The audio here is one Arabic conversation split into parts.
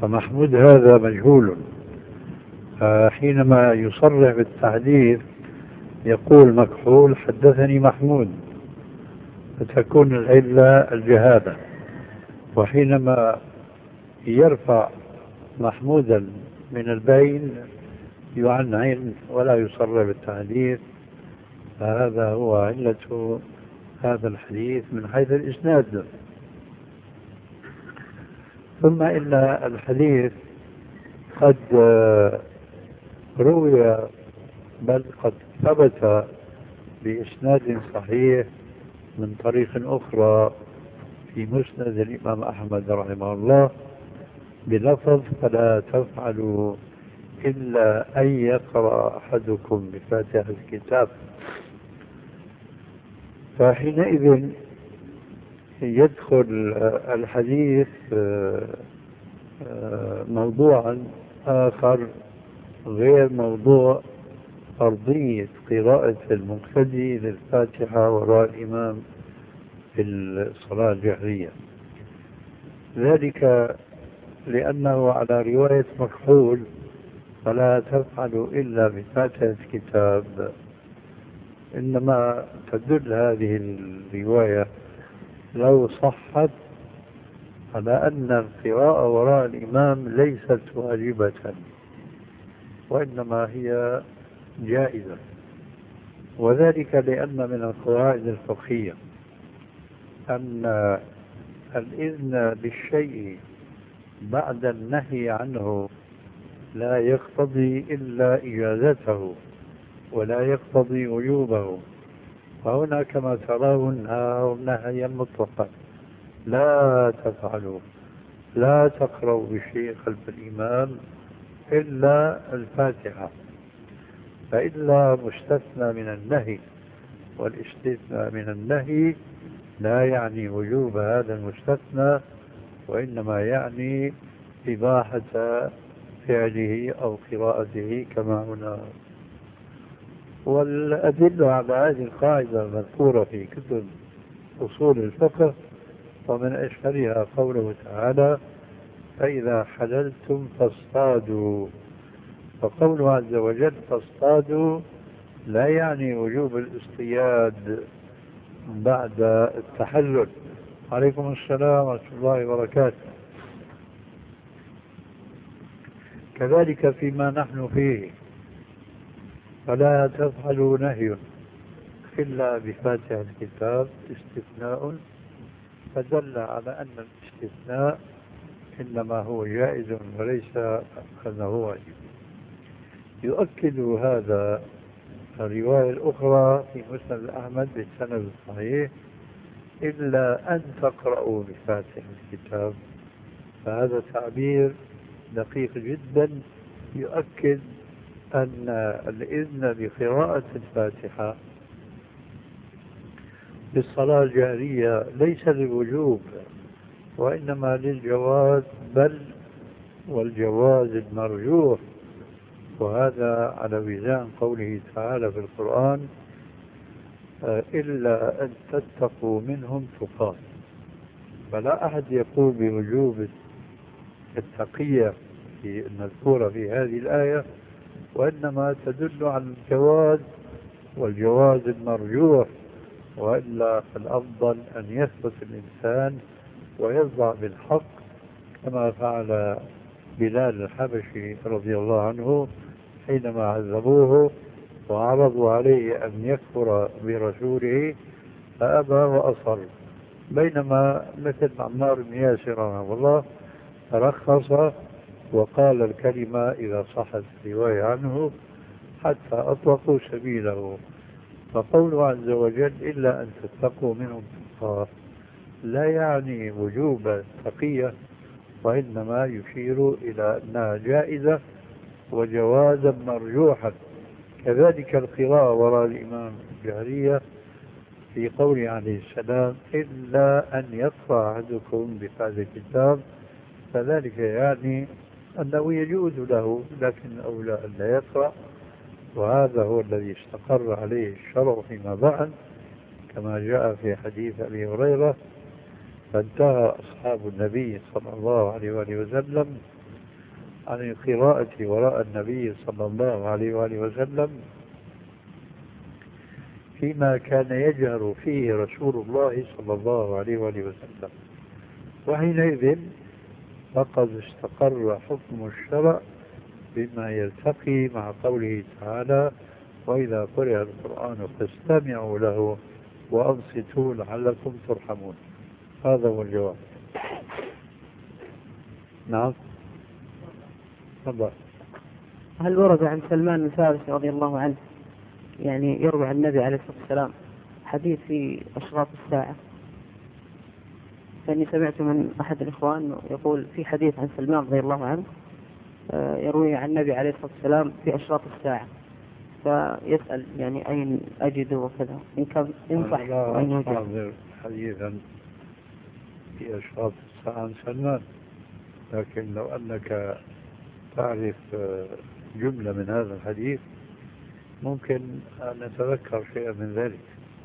فمحمود هذا مجهول. حينما يصرح بالتحديث يقول مكحول حدثني محمود، فتكون العلة الجهالة. وحينما يرفع محمودا من البين يعنعن ولا يصرح بالتحديث، فهذا هو علة هذا الحديث من حيث الإسناد. ثم إن الحديث قد روي بل قد ثبت بإسناد صحيح من طريق أخرى في مسند الإمام أحمد رحمه الله بلفظ فلا تفعلوا إلا أن يقرأ أحدكم بفاتحة الكتاب. فحينئذ يدخل الحديث موضوعا آخر غير موضوع فرضية قراءة المقتدي للفاتحة وراء الإمام في الصلاة الجهرية، ذلك لأنه على رواية مكحول فلا تفعلوا إلا بفاتحة الكتاب، إنما تدل هذه الرواية لو صحت على أن القراءة وراء الإمام ليست واجبة وإنما هي جائزة، وذلك لأن من القواعد الفقهية أن الإذن بالشيء بعد النهي عنه لا يقتضي إلا إجازته ولا يقتضي وجوبه. فهنا كما ترون نهيا مطلقا لا تفعلوا، لا تقرأوا بشيء خلف الإمام إلا الفاتحة، فإلا مستثنى من النهي، والاستثناء من النهي لا يعني وجوب هذا المستثنى وإنما يعني إباحة فعله أو قراءته كما هنا. والأدلة على هذه القاعدة المذكورة في كتب أصول الفقه، ومن أشهرها قوله تعالى فإذا حللتم فاصطادوا، فقوله عز وجل فاصطادوا لا يعني وجوب الاصطياد بعد التحلل. عليكم السلام ورحمة الله وبركاته. كذلك فيما نحن فيه فلا تفعلوا نهي إلا بفاتحة الكتاب استثناء، فدل على أن الاستثناء إنما هو جائز وليس أنه واجب. يؤكد هذا الرواية الأخرى في مسند أحمد بالسند الصحيح إلا أن تقرأوا بفاتحة الكتاب، فهذا تعبير دقيق جدا يؤكد أن الإذن بقراءة الفاتحة بالصلاة الجهرية ليس للوجوب وإنما للجواز، بل والجواز المرجوح، وهذا على وزان قوله تعالى في القرآن إلا أن تتقوا منهم تقاه. فلا أحد يقول بوجوب التقية المذكورة في هذه الآية، وإنما تدل على الجواز والجواز المرجوح، وإلا فالأفضل أن يثبت الإنسان ويرضى بالحق كما فعل بلال الحبشي رضي الله عنه حينما عذبوه وعرضوا عليه أن يكفر برسوله فأبى وأصر، بينما مثل عمار بن ياسر رحمه الله ترخص وقال الكلمة إذا صحت الرواية عنه حتى أطلقوا سبيله. فقوله عز وجل إلا أن تتقوا منهم تقاه لا يعني وجوب التقية، وإنما يشير إلى أنها جائزة وجوازا مرجوحا. كذلك القراءة وراء الإمام الجهرية في قوله عليه السلام إلا أن يقرأ أحدكم بفاتحة الكتاب، فذلك يعني أنه يجوز له لكن أولى أن لا يقرأ، وهذا هو الذي استقر عليه الشرع فيما بعد كما جاء في حديث أبي هريرة فانتهى أصحاب النبي صلى الله عليه وآله وسلم عن القراءة وراء النبي صلى الله عليه وآله وسلم فيما كان يجهر فيه رسول الله صلى الله عليه وآله وسلم، وحينئذ فقد استقر حكم الشرع بما يلتقي مع قوله تعالى: وإذا قرئ القرآن فاستمعوا له وأنصتوا لعلكم ترحمون. هذا هو الجواب. نعم. تفضل. هل ورد عن سلمان الفارسي رضي الله عنه يعني يروي عن النبي عليه الصلاة والسلام حديث في أشراط الساعة؟ فإني سمعت من أحد الإخوان يقول في حديث عن سلمان رضي الله عنه يروي عن النبي عليه الصلاة والسلام في أشراط الساعة، فيسأل يعني أين أجده وكذا، إن كان ينصح أين يوجد حديثا في أشراط الساعة عن سلمان، لكن لو أنك تعرف جملة من هذا الحديث ممكن أن نتذكر شيئا من ذلك.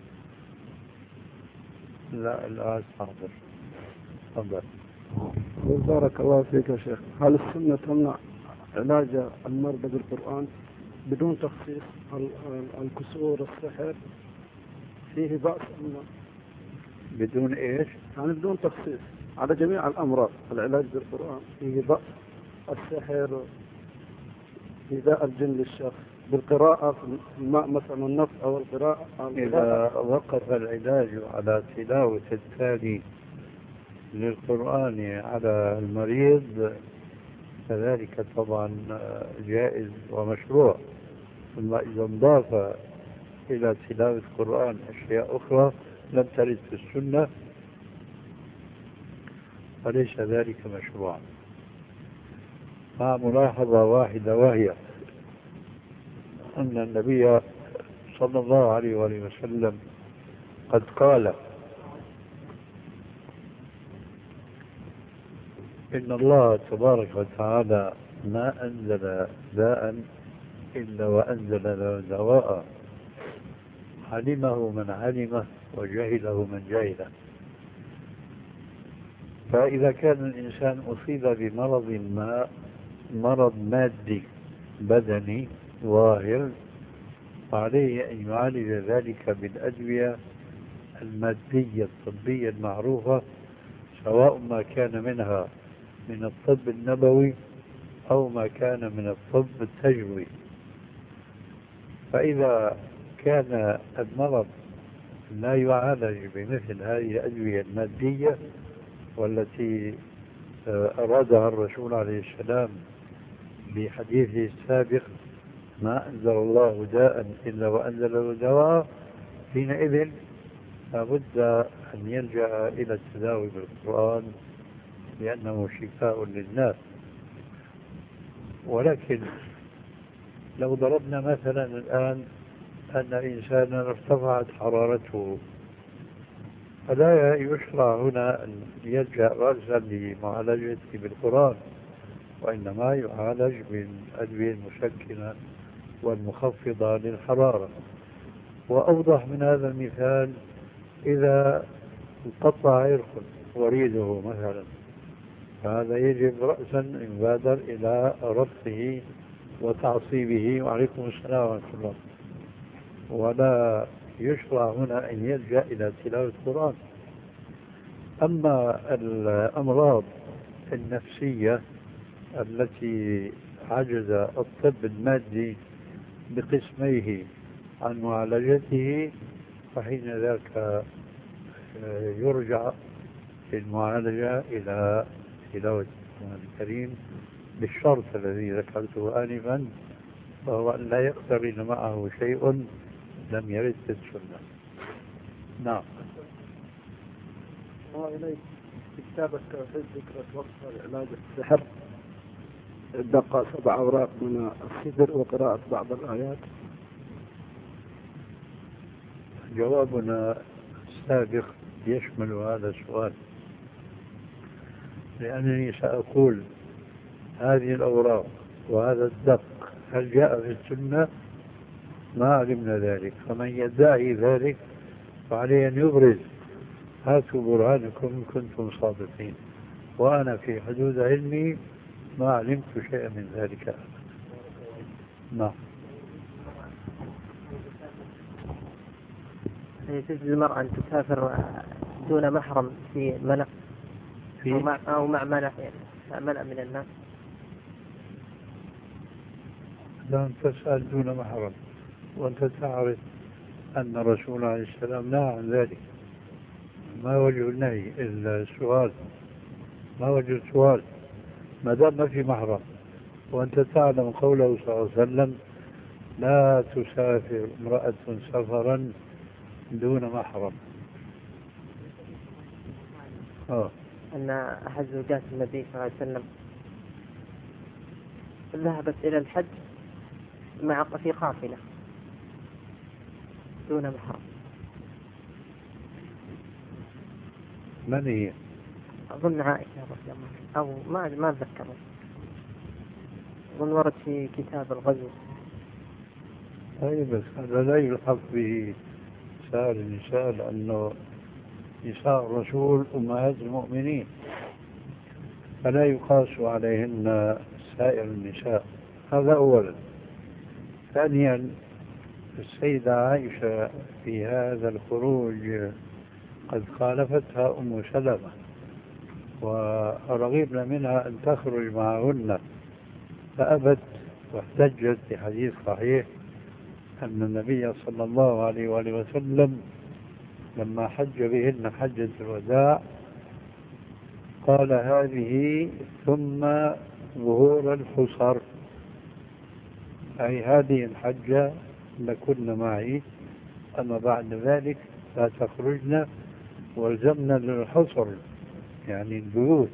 لا الآن حاضر. تفضل. بارك الله فيك يا شيخ. هل السنة تمنع علاج المرضى بالقرآن بدون تخصيص؟ الكسور، السحر، فيه بأس أم لا؟ بدون إيش؟ يعني بدون تخصيص على جميع الأمراض العلاج بالقرآن فيه بأس؟ السحر، إيذاء الجن للشخص بالقراءة في الماء مثلا، النفس أو القراءة. إذا وقف العلاج على تلاوة الثاني للقرآن على المريض فذلك طبعا جائز ومشروع، ثم إذا انضاف إلى تلاوة القرآن أشياء أخرى لم ترد في السنة فليس ذلك مشروعا، مع ملاحظة واحدة وهي أن النبي صلى الله عليه وآله وسلم قد قال: إن الله تبارك وتعالى ما أنزل داء إلا وأنزل له دواء علمه من علمه وجهله من جهله. فإذا كان الإنسان أصيب بمرض ما، مرض مادي بدني ظاهر، فعليه أن يعالج ذلك بالأدوية المادية الطبية المعروفة، سواء ما كان منها من الطب النبوي أو ما كان من الطب التجربي. فإذا كان المرض لا يعالج بمثل هذه الأدوية المادية والتي أرادها الرسول عليه السلام بحديثه السابق: ما أنزل الله داء إلا وأنزل له دواء، حينئذ لابد أن يلجأ إلى التداوي بالقرآن لأنه شفاء للناس. ولكن لو ضربنا مثلا الآن أن إنسانا ارتفعت حرارته، فلا يشرع هنا أن يلجأ رأسا لمعالجته بالقرآن، وإنما يعالج بالأدوية المسكنة والمخفضة للحرارة. وأوضح من هذا المثال إذا انقطع عرق وريده مثلا، فهذا يجب رأسا يبادر إلى ربطه وتعصيبه، وعليكم السلام ورحمة الله، ولا يشرع هنا أن يلجأ إلى تلاوة القرآن. أما الأمراض النفسية التي عجز الطب المادي بقسميه عن معالجته، فحين ذاك يرجع في المعالجة إلى تلاوة القرآن الكريم بالشرط الذي ذكرته آنفا، وهو أن لا يقترن معه شيء لم يرد في السنة. نعم. إليك في كتاب التوحيد ذكرت وصف علاج السحر، دقة 7 أوراق من السدر وقراءة بعض الآيات. جوابنا السابق يشمل هذا السؤال، لأنني سأقول هذه الأوراق وهذا الدق هل جاء في السنة؟ ما علمنا ذلك، فمن يدعي ذلك فعليه أن يبرز: هاتوا برهانكم إن كنتم صادقين. وأنا في حدود علمي ما علمت شيئا من ذلك. نعم. يجوز للمرأة أن تسافر دون محرم في ملأ أو مع ملأ، يعني مع ملأ من الناس؟ لا تسأل دون محرم وأنت تعرف أن الرسول عليه السلام نهى عن ذلك. ما وجه النهي إلا السؤال؟ ما وجه السؤال ما دام ما في محرم؟ وأنت تعلم قوله صلى الله عليه وسلم: لا تسافر امرأة سفرا دون محرم. أن أحد زوجات النبي صلى الله عليه وسلم ذهبت إلى الحج في قافلة دون محرم. من هي؟ أظن عائشة رضي الله عنها، أو ما أتذكر، أظن ورد في كتاب الغزو. أي بس هذا لا يلحق به سائر النساء، لأنه نساء الرسول أمهات المؤمنين فلا يقاس عليهن سائر النساء. هذا أولا. ثانيا، السيدة عائشة في هذا الخروج قد خالفتها أم سلمة، ورغبنا منها أن تخرج معهن فأبت، واحتجت بحديث صحيح أن النبي صلى الله عليه وآله وسلم لما حج بهن حجة الوداع قال: هذه ثم ظهور الحصر، أي هذه الحجة لكن معي، أما بعد ذلك لا تخرجن والزمنا للحصر يعني البيوت.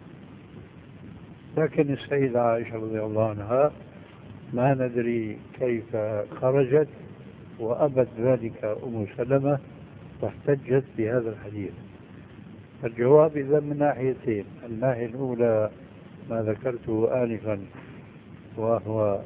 لكن السيدة عائشة رضي الله عنها ما ندري كيف خرجت، وأبت ذلك أم سلمة واحتجت بهذا الحديث. الجواب إذا من ناحيتين: الناحية الأولى ما ذكرته آنفا، وهو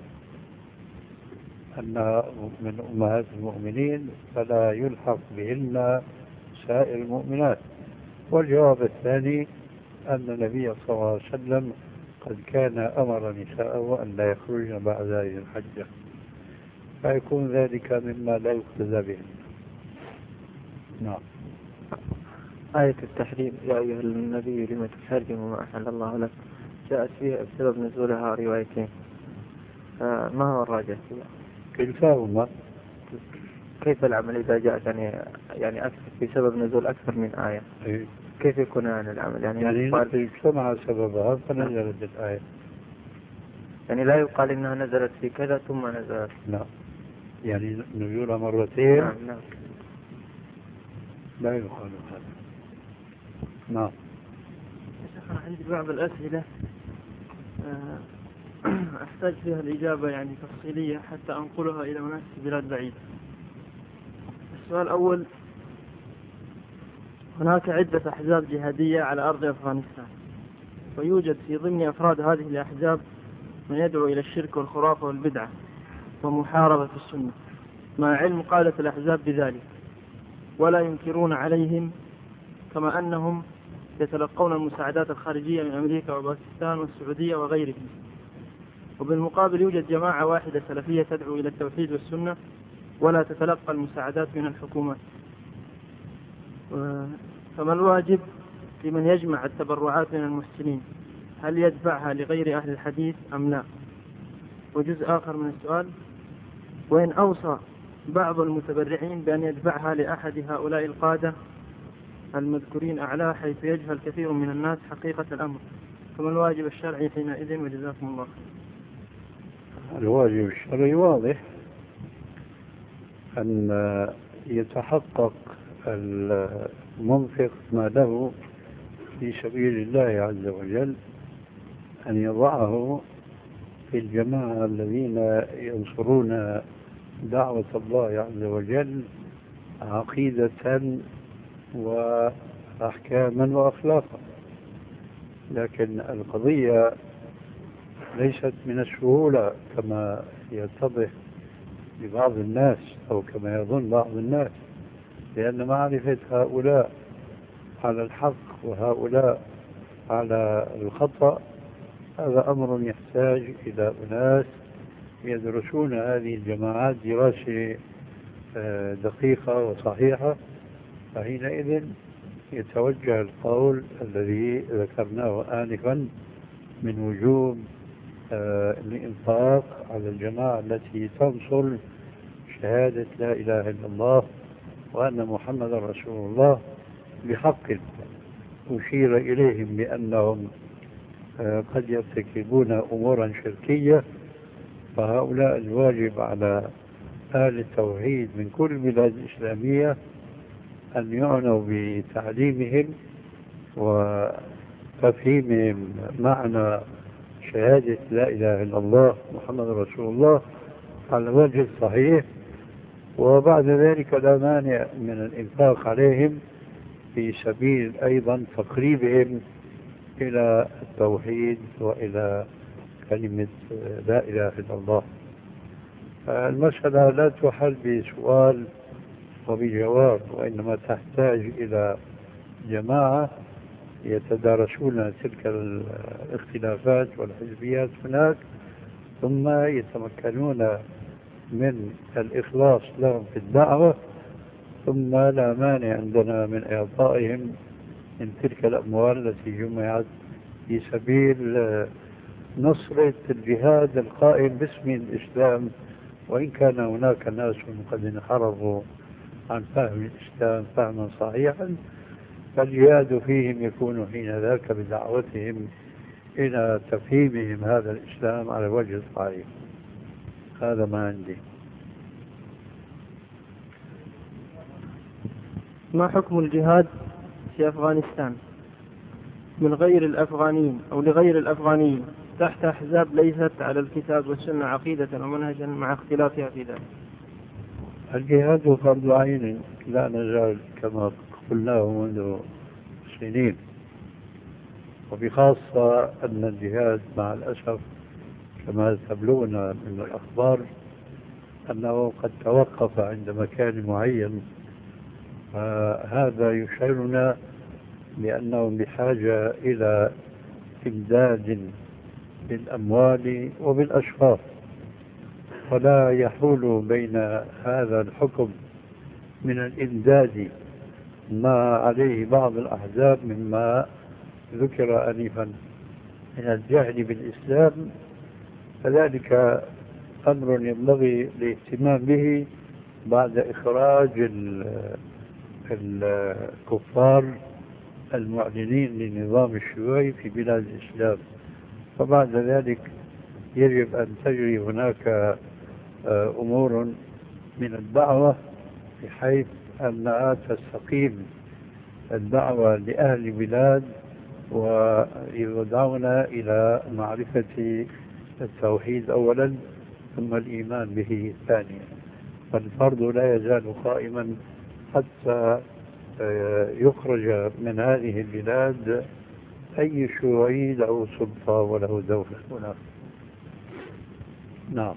أنها من أمهات المؤمنين فلا يلحق بهن سائر المؤمنات. والجواب الثاني أن النبي صلى الله عليه وسلم قد كان أمر نساءه أن لا يخرجن بعد هذه الحجة، فيكون ذلك مما لا يقتدى به. نعم. آية التحريم: يا أيها النبي لم تحرم ما أحل الله لك، جاءت فيها بسبب نزولها روايتين، ما هو الراجح فيها؟ كلتاهما. كيف العمل إذا جاءت يعني أكثر بسبب نزول أكثر من آية؟ كيف يكون العمل؟ يعني اجتمع سببها فنزلت الآية. يعني لا يقال إنها نزلت في كذا ثم نزلت. لا، يعني نزولها مرتين. نعم. لا يقال هذا. نعم. عندي بعض الأسئلة أحتاج فيها الإجابة يعني تفصيلية حتى أنقلها إلى أناس في بلاد بعيدة. السؤال الأول: هناك عدة أحزاب جهادية على أرض أفغانستان، ويوجد في ضمن أفراد هذه الأحزاب من يدعو إلى الشرك والخرافة والبدعة ومحاربة السنة، مع علم قادة الأحزاب بذلك، ولا ينكرون عليهم، كما أنهم يتلقون المساعدات الخارجية من أمريكا وباكستان والسعودية وغيرهم. وبالمقابل يوجد جماعة واحدة سلفية تدعو إلى التوحيد والسنة ولا تتلقى المساعدات من الحكومات. فما الواجب لمن يجمع التبرعات من المحسنين؟ هل يدفعها لغير أهل الحديث أم لا؟ وجزء آخر من السؤال: وإن أوصى بعض المتبرعين بأن يدفعها لأحد هؤلاء القادة المذكورين أعلى حيث يجهل كثير من الناس حقيقة الأمر، فما الواجب الشرعي حينئذ؟ وجزاكم الله خير. الواجب الشرعي واضح، أن يتحقق المنفق ما له في سبيل الله عز وجل أن يضعه في الجماعة الذين ينصرون دعوة الله عز وجل عقيدة وأحكاما وأخلاقا. لكن القضية ليست من السهولة كما يتضح لبعض الناس أو كما يظن بعض الناس، لأن معرفة هؤلاء على الحق وهؤلاء على الخطأ هذا أمر يحتاج إلى أناس يدرسون هذه الجماعات دراسة دقيقة وصحيحة، فحينئذ يتوجه القول الذي ذكرناه آنفا من وجوب الإنفاق على الجماعة التي تنصر شهادة لا إله إلا الله وأن محمد رسول الله بحق. أشير إليهم بأنهم قد يرتكبون أمورا شركية، فهؤلاء الواجب على أهل التوحيد من كل البلاد الإسلامية أن يعنوا بتعليمهم وتفهيمهم معنى شهادة لا إله إلا الله محمد رسول الله على الوجه الصحيح، وبعد ذلك لا مانع من الإنفاق عليهم في سبيل أيضا تقريبهم إلى التوحيد وإلى كلمة لا إله إلا الله. المسألة لا تحل بسؤال وبجواب، وإنما تحتاج إلى جماعة يتدارسون تلك الاختلافات والحزبيات هناك، ثم يتمكنون من الإخلاص لهم في الدعوة، ثم لا مانع عندنا من إعطائهم من تلك الأموال التي جمعت في سبيل نصرة الجهاد القائم باسم الإسلام، وإن كان هناك ناس قد انحرفوا عن فهم الإسلام فهما صحيحا، فالجهاد فيهم يكون حين ذاك بدعوتهم إلى تفهيمهم هذا الإسلام على الوجه الصحيح. هذا ما عندي. ما حكم الجهاد في أفغانستان من غير الأفغانيين أو لغير الأفغانيين تحت أحزاب ليست على الكتاب والسنة عقيدة ومنهجا مع اختلافها في ذلك؟ الجهاد فرض عين لا نزال كما قلناه منذ سنين، وبخاصة أن الجهاد مع الأسف كما تبلغنا من الأخبار أنه قد توقف عند مكان معين. هذا يشعرنا بأنهم بحاجة إلى إمداد بالأموال وبالأشخاص، ولا يحول بين هذا الحكم من الإمداد ما عليه بعض الأحزاب مما ذكر آنفا من الجهل بالإسلام، فذلك أمر ينبغي الاهتمام به بعد إخراج الكفار المعلنين للنظام الشيوعي في بلاد الإسلام. فبعد ذلك يجب أن تجري هناك أمور من الدعوة بحيث أنها تستقيم الدعوة لأهل البلاد ويدعونا إلى معرفة التوحيد أولا ثم الإيمان به ثانيا. فالفرض لا يزال قائما حتى يخرج من هذه البلاد أي شيوعي له سلطة وله دولة هناك. نعم.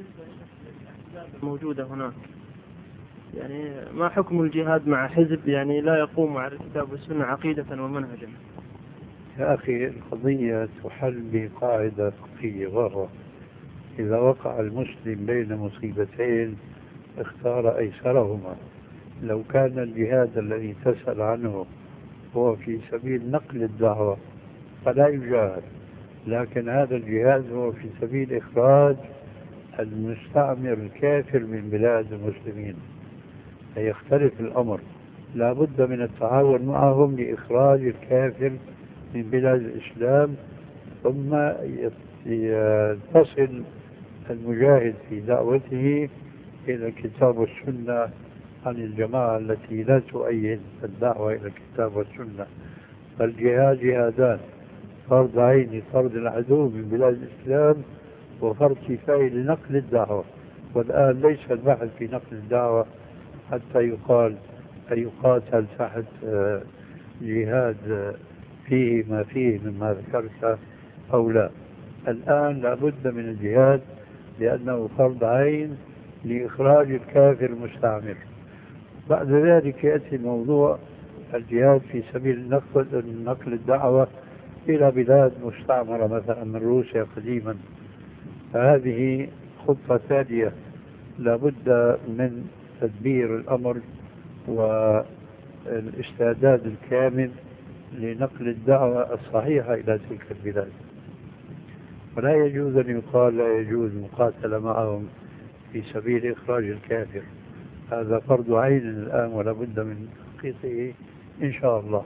موجودة هناك، يعني ما حكم الجهاد مع حزب يعني لا يقوم على الكتاب والسنة عقيدة ومنهجا؟ يا أخي القضية تحل بقاعدة فقهية غرة: إذا وقع المسلم بين مصيبتين اختار أيسرهما. لو كان الجهاد الذي تسأل عنه هو في سبيل نقل الدعوة فلا يجاهد، لكن هذا الجهاد هو في سبيل إخراج المستعمر الكافر من بلاد المسلمين، فيختلف الأمر. لا بد من التعاون معهم لإخراج الكافر من بلاد الإسلام، ثم يتصل المجاهد في دعوته إلى الكتاب والسنة عن الجماعة التي لا تؤيد الدعوة إلى الكتاب والسنة. فالجهاد جهادان: فرض عين فرض العدو من بلاد الإسلام، وفرض كفاية لنقل الدعوة. والآن ليس البحث في نقل الدعوة حتى يقال أن يقاتل تحت جهاد فيه ما فيه مما ذكرت أو لا. الآن لابد من الجهاد لأنه فرض عين لإخراج الكافر المستعمر. بعد ذلك يأتي موضوع الجهاد في سبيل نقل الدعوة إلى بلاد مستعمرة مثلا من روسيا قديما، فهذه خطة ثانية لابد من تدبير الأمر والاستعداد الكامل لنقل الدعوة الصحيحة إلى تلك البلاد. ولا يجوز أن يقال لا يجوز مقاتلة معهم في سبيل إخراج الكافر، هذا فرض عين الآن ولا بد من تحقيقه إن شاء الله.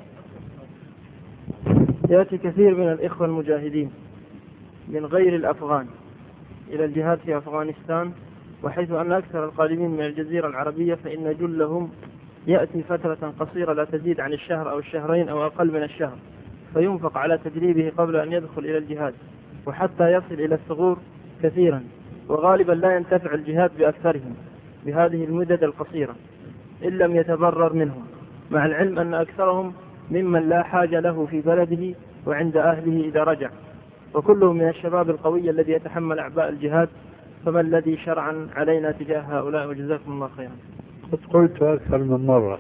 يأتي كثير من الإخوة المجاهدين من غير الأفغان إلى الجهاد في أفغانستان، وحيث أن أكثر القادمين من الجزيرة العربية فإن جلهم يأتي فترة قصيرة لا تزيد عن الشهر أو الشهرين أو أقل من الشهر، فينفق على تدريبه قبل أن يدخل إلى الجهاد، وحتى يصل إلى الثغور كثيرا، وغالبا لا ينتفع الجهاد بأكثرهم بهذه المدد القصيرة إن لم يتبرر منهم، مع العلم أن أكثرهم ممن لا حاجة له في بلده وعند أهله إذا رجع، وكلهم من الشباب القوي الذي يتحمل أعباء الجهاد. فما الذي شرعا علينا تجاه هؤلاء؟ وجزاكم الله خيرا. قلت أكثر من مرة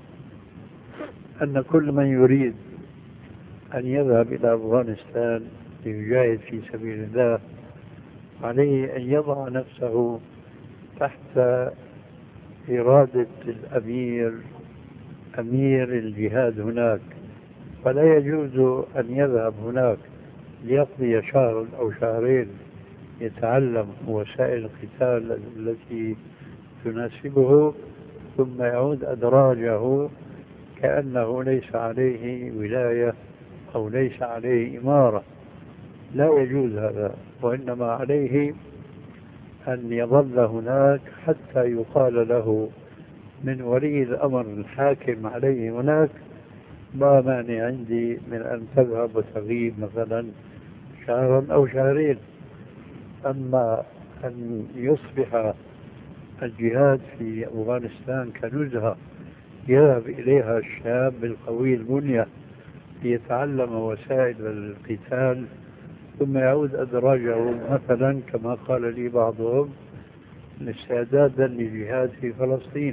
أن كل من يريد أن يذهب إلى أفغانستان ليجاهد في سبيل الله عليه أن يضع نفسه تحت إرادة أمير الجهاد هناك، فلا يجوز أن يذهب هناك ليقضي شهر أو شهرين يتعلم وسائل القتال التي تناسبه ثم يعود أدراجه كأنه ليس عليه ولاية أو ليس عليه إمارة. لا يجوز هذا، وإنما عليه أن يظل هناك حتى يقال له من ولي الأمر الحاكم عليه هناك ما مانع عندي من أن تذهب وتغيب مثلا شهرا أو شهرين. أما أن يصبح الجهاد في أفغانستان كنزهة يذهب إليها الشاب القوي البنية ليتعلم وسائل القتال ثم يعود أدراجه مثلا كما قال لي بعضهم استعدادا للجهاد في فلسطين،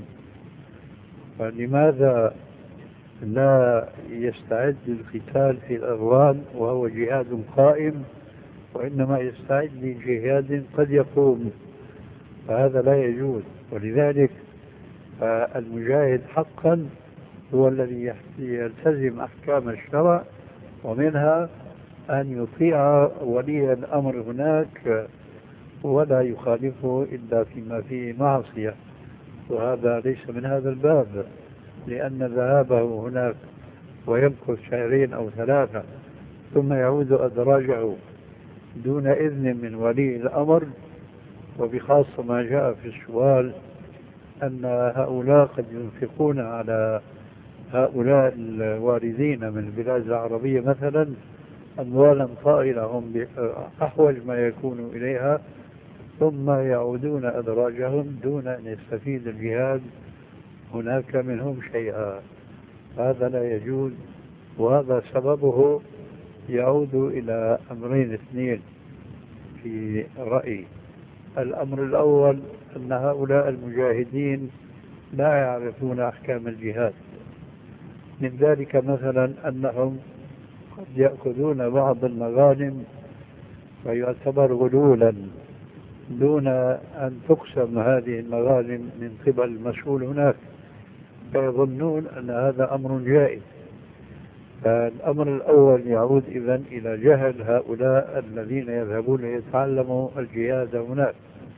فلماذا لا يستعد للقتال في الأفغان وهو جهاد قائم، وإنما يستعد لجهاد قد يقوم؟ فهذا لا يجوز. ولذلك المجاهد حقا هو الذي يلتزم أحكام الشرع، ومنها أن يطيع ولي الأمر هناك ولا يخالفه إلا فيما فيه معصية، وهذا ليس من هذا الباب، لأن ذهابه هناك ويمكث شهرين أو ثلاثة ثم يعود أدراجه دون إذن من ولي الأمر، وبخاصة ما جاء في السؤال أن هؤلاء قد ينفقون على هؤلاء الواردين من البلاد العربية مثلا أموالا طائلة هم أحوج ما يكون إليها، ثم يعودون أدراجهم دون أن يستفيد الجهاد هناك منهم شيئا. هذا لا يجوز، وهذا سببه يعود إلى أمرين اثنين في رأيي. الأمر الأول أن هؤلاء المجاهدين لا يعرفون أحكام الجهاد، من ذلك مثلا أنهم قد يأخذون بعض المغانم ويعتبر غلولا دون أن تقسم هذه المغانم من قبل المسؤول هناك، فيظنون أن هذا أمر جائز. فالأمر الأول يعود إذن إلى جهل هؤلاء الذين يذهبون ليتعلموا الجهاد هناك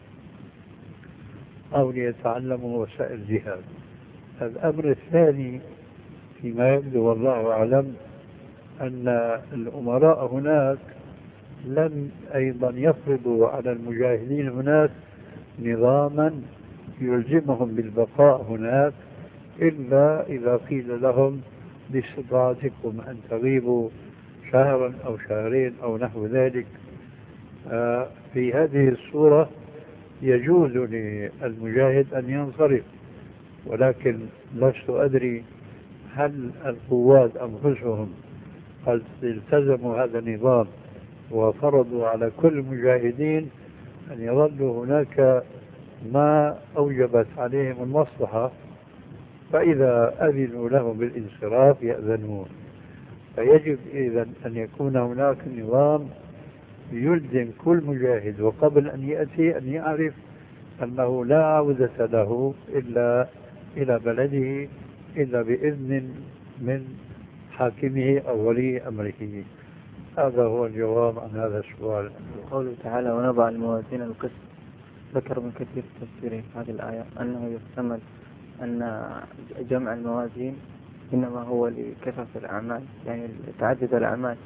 أو ليتعلموا وسائل الجهاد. الأمر الثاني فيما يبدو والله أعلم أن الأمراء هناك لم أيضا يفرضوا على المجاهدين هناك نظاما يلزمهم بالبقاء هناك إلا إذا قيل لهم باستطاعتكم أن تغيبوا شهرا أو شهرين أو نحو ذلك. في هذه الصورة يجوز للمجاهد أن ينصرف، ولكن لست أدري هل القوات أنفسهم قد التزموا هذا النظام وفرضوا على كل المجاهدين أن يظلوا هناك ما أوجبت عليهم المصلحة، فإذا أذنوا لهم بالانصراف يأذنون، فيجب إذن أن يكون هناك نظام يلزم كل مجاهد وقبل أن يأتي أن يعرف أنه لا عودة له إلا إلى بلده إلا بإذن من حاكمه أو ولي أمره. هذا هو الجواب عن هذا السؤال. قوله تعالى ونضع الموازين القسط، ذكر ابن كثير في تفسيره هذه الآية أنه يحتمل أن جمع الموازين إنما هو لكثرة الأعمال، يعني تعدد الأعمال،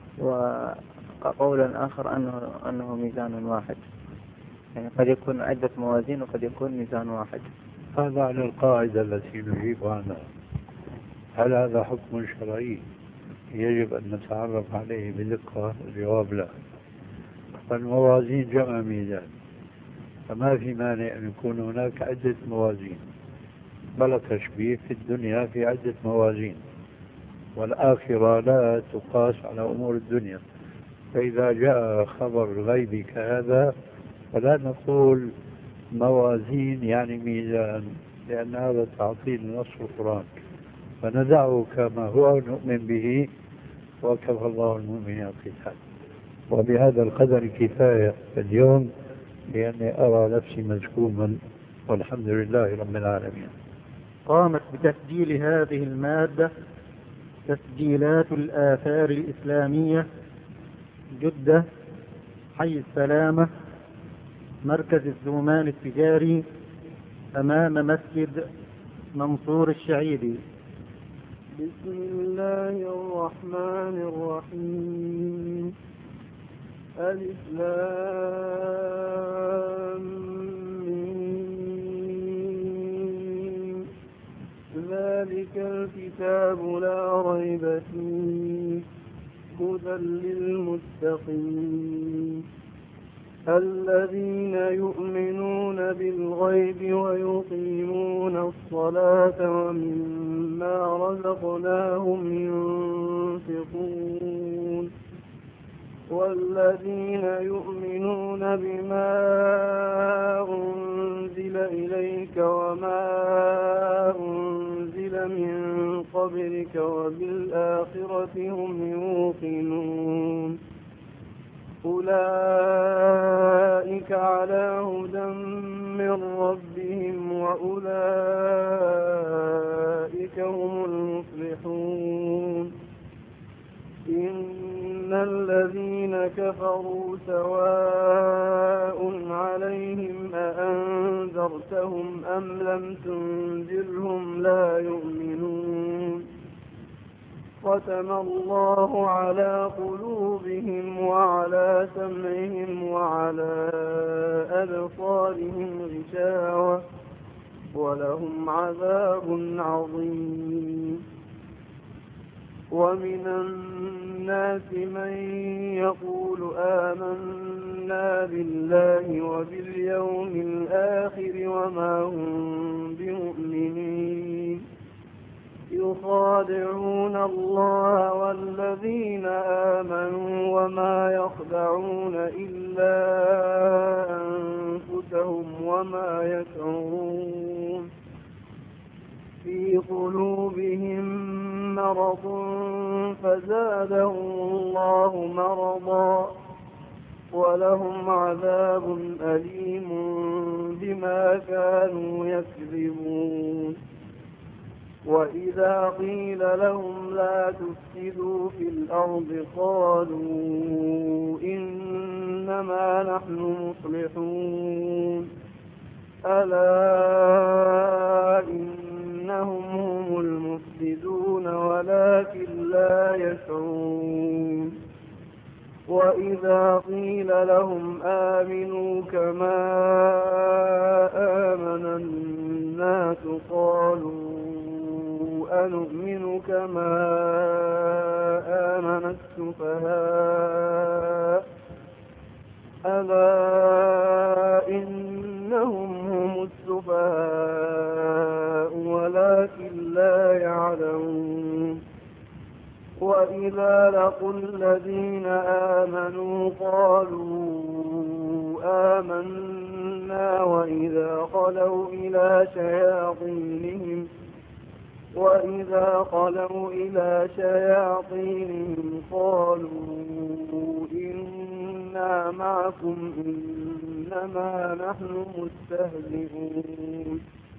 وقولا آخر أنه ميزان واحد، يعني قد يكون عدة موازين وقد يكون ميزان واحد. هذا على القاعدة التي نجيب عنها. هل هذا حكم شرعي يجب أن نتعرف عليه بدقة؟ الجواب لا. فالموازين جمع ميزان، فما في مانع أن يكون هناك عدة موازين، بلا تشبيه في الدنيا في عدة موازين، والآخرة لا تقاس على أمور الدنيا. فإذا جاء خبر غيبي كهذا فلا نقول موازين يعني ميزان، لأن هذا تعطيل نص القرآن، فندعه كما هو ونؤمن به، وكفى الله المؤمنين القتال. وبهذا القدر كفاية اليوم، لأني أرى نفسي مزكوما، والحمد لله رب العالمين. قامت بتسجيل هذه المادة تسجيلات الآثار الإسلامية، جدة، حي السلامة، مركز الزومان التجاري، أمام مسجد منصور الشعيبي. بسم الله الرحمن الرحيم. ألف لام ميم. ذلك الكتاب لا ريب فيه هدى للمتقين الذين يؤمنون بالغيب ويقيمون الصلاة ومما رزقناهم ينفقون والذين يؤمنون بما أنزل إليك وما أنزل من قبلك وبالآخرة هم يوقنون أولئك على هدى من ربهم وأولئك هم المفلحون إن الذين كفروا سواء عليهم أأنذرتهم أم لم تنذرهم لا يؤمنون ختم الله على قلوبهم وعلى سمعهم وعلى أبصارهم غشاوة ولهم عذاب عظيم ومن الناس من يقول آمنا بالله وباليوم الآخر وما هم بمؤمنين يخادعون الله والذين آمنوا وما يخدعون إلا أنفسهم وما يشعرون في قلوبهم مرض فزادهم الله مرضا ولهم عذاب أليم بما كانوا يكذبون وإذا قيل لهم لا تفسدوا في الأرض قالوا إنما نحن مصلحون ألا إنهم هم المفسدون ولكن لا يشعرون وإذا قيل لهم آمنوا كما آمن الناس قالوا أنؤمن كما آمن السفهاء ألا إنهم هم السفهاء ولكن لا يعلمون وإذا لقوا الذين آمنوا قالوا آمنا وإذا خلوا إلى شياطينهم وإذا خلوا إلى شياطينهم قالوا إنا معكم إنما نحن مستهزئون